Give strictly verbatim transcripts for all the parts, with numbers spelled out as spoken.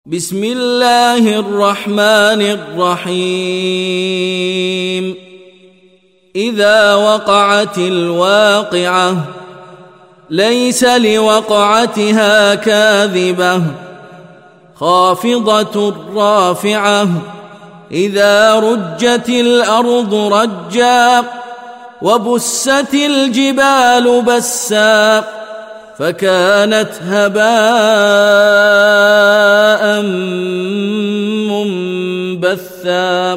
بسم الله الرحمن الرحيم إذا وقعت الواقعة ليس لوقعتها كاذبة خافضة رافعة إذا رجت الأرض رجا وبست الجبال بسا فكانت هباء منبثا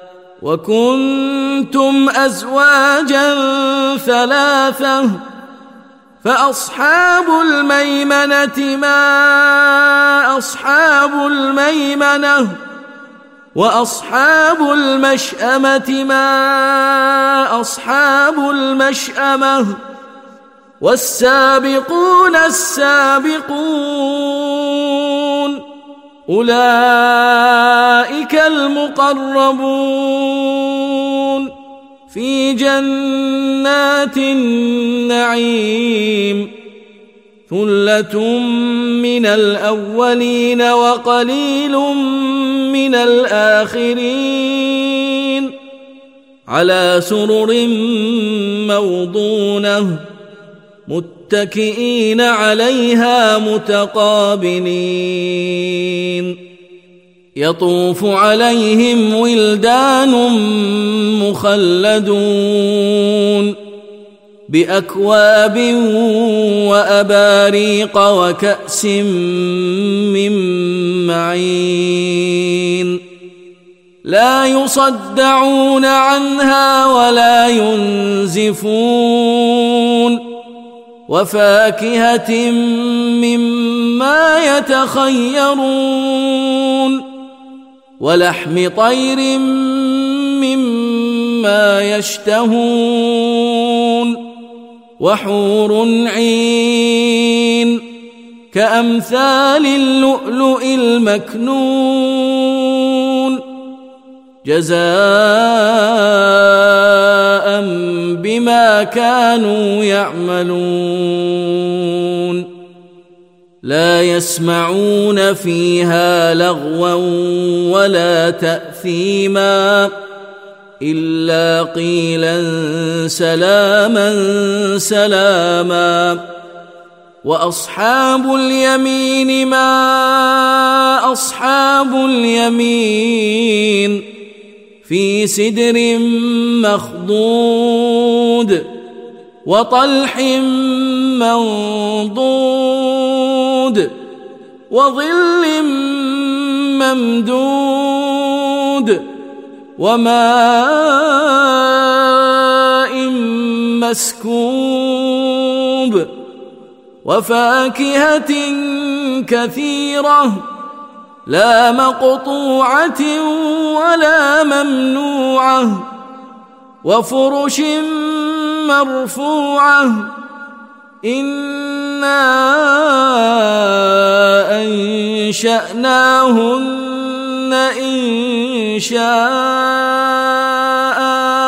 وكنتم أزواجا ثلاثة فأصحاب الميمنة ما أصحاب الميمنة وأصحاب المشأمة ما أصحاب المشأمة والسابقون السابقون أولئك المقربون في جنات النعيم ثلة من الأولين وقليل من الآخرين على سرر موضونة متكئين عليها متقابلين يطوف عليهم ولدان مخلدون بأكواب وأباريق وكأس من معين لا يصدعون عنها ولا ينزفون وفاكهة مما يتخيرون ولحم طير مما يشتهون وحور عين كأمثال اللؤلؤ المكنون جزاء بما كانوا يعملون لا يسمعون فيها لغوا ولا تأثيما إلا قيلا سلاما سلاما وأصحاب اليمين ما أصحاب اليمين في سدر مخضود وطلح منضود وظل ممدود وماء مسكوب وفاكهة كثيرة لا مقطوعة ولا ممنوعة وفرش مرفوعة إنا أنشأناهن إنشاء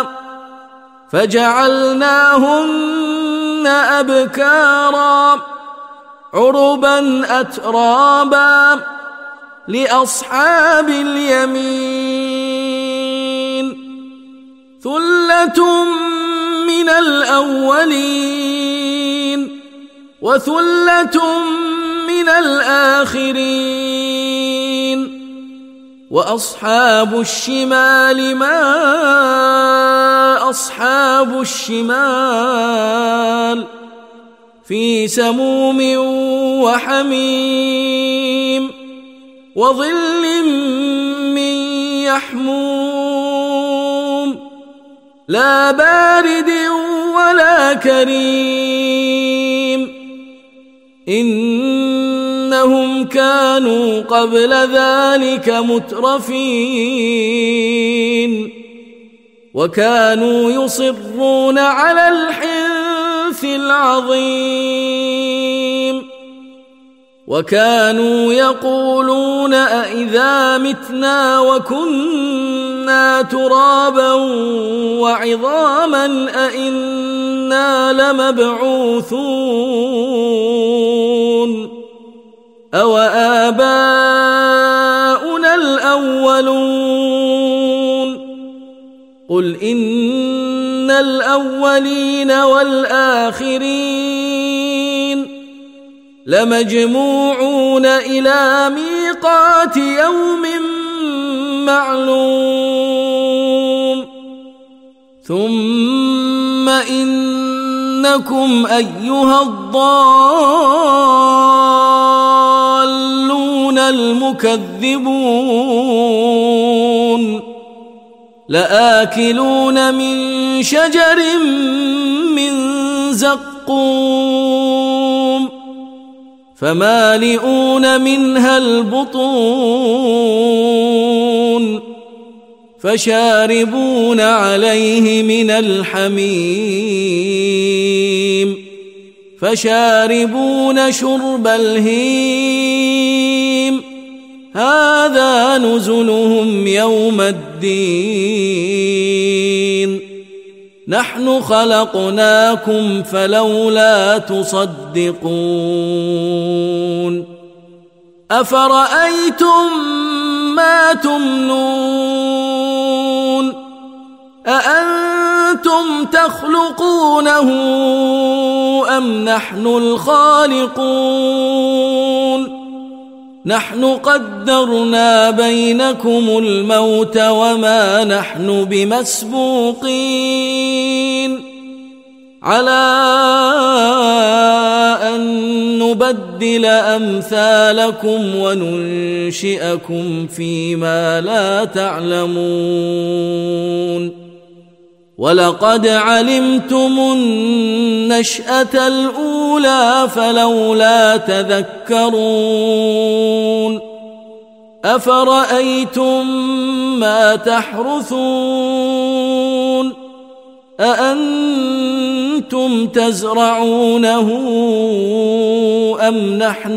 فجعلناهن أبكارا عربا أترابا لأصحاب اليمين ثلة من الأولين وثلة من الآخرين وأصحاب الشمال ما أصحاب الشمال في سموم وحميم وظل من يحموم لا بارد ولا كريم إنهم كانوا قبل ذلك مترفين وكانوا يصرون على الحنث العظيم وكانوا يقولون أئذا متنا وكنا ترابا وعظاما أئنا لمبعوثون أو آباؤنا الأولون قل إن الأولين والآخرين لمجموعون إلى ميقات يوم معلوم ثم إنكم أيها الضالون المكذبون لآكلون من شجر من زقوم فمالئون منها البطون فشاربون عليه من الحميم فشاربون شرب الهيم هذا نزلهم يوم الدين نحن خلقناكم فلولا تصدقون أفرأيتم ما تمنون أأنتم تخلقونه أم نحن الخالقون نحن قدرنا بينكم الموت وما نحن بمسبوقين على أن نبدل أمثالكم وننشئكم فيما لا تعلمون ولقد علمتم النشأة الأولى فلولا تذكرون أفرأيتم ما تحرثون أأنتم تزرعونه أم نحن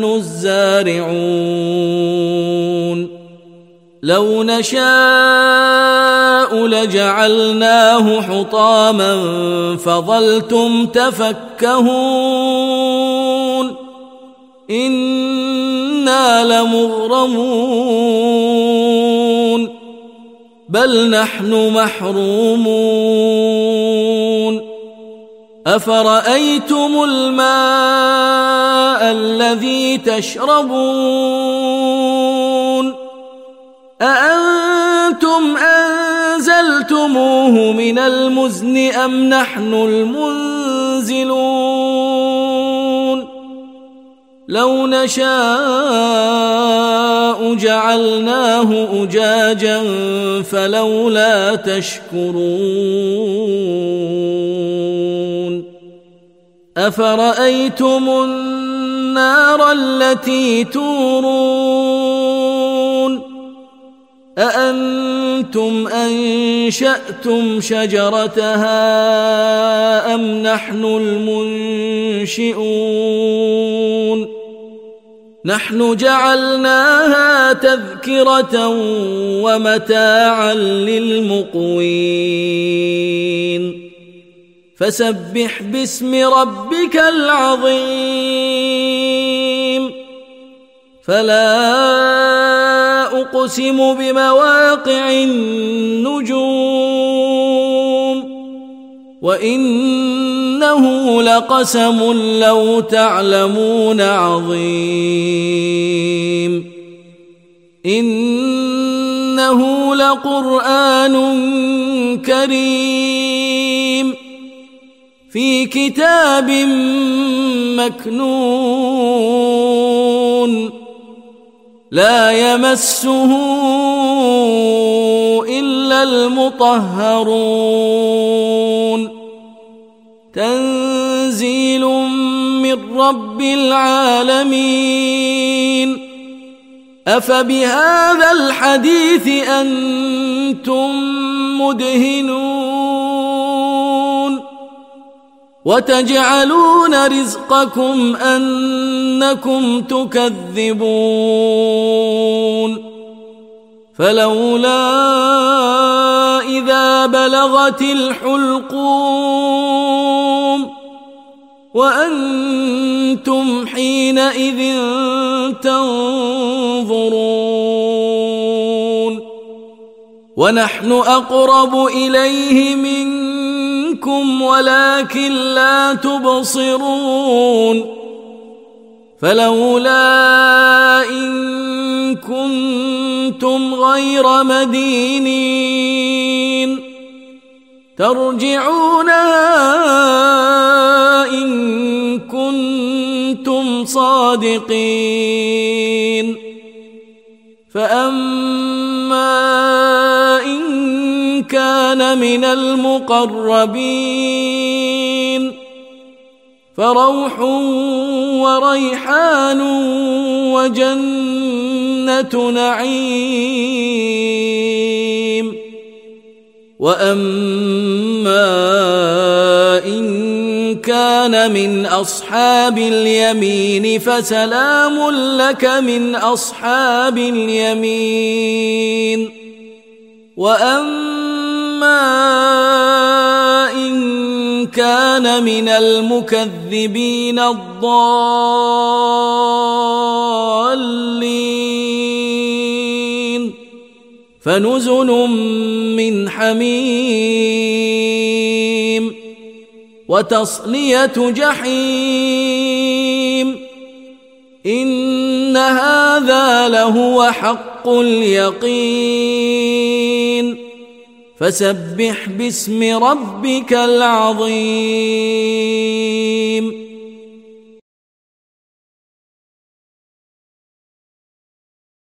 الزارعون لو نشاء لجعلناه حطاما فظلتم تفكهون إنا لمغرمون بل نحن محرومون أفرأيتم الماء الذي تشربون أأنتم أنزلتموه من المزن أم نحن المنزلون لو نشاء جعلناه أجاجا فلولا تشكرون أفرأيتم النار التي تورون أأنتم أنشأتم شجرتها أم نحن المنشئون نحن جعلناها تذكرة ومتاعا للمقوين فسبح باسم ربك العظيم فلا أقسم بمواقع النجوم وإنه لقسم لو تعلمون عظيم إنه لقرآن كريم في كتاب مكنون لا يمسه إلا المطهرون تنزيل من رب العالمين أفبهذا الحديث أنتم مدهنون وتجعلون رزقكم أنكم تكذبون فلولا إذا بلغت الحلقوم وأنتم حينئذ تنظرون ونحن أقرب إليه منكم ولكن لا تبصرون فلولا إن كنتم غير مدينين ترجعونها إن كنتم صادقين فأما إن كان من المقربين فروح وريحان وجنة نعيم وأما إن كان من أصحاب اليمين فسلام لك من أصحاب اليمين وأما إن كان من المكذبين الضالين فنزل من حميم وتصلية جحيم إن هذا لهو حق اليقين فسبح باسم ربك العظيم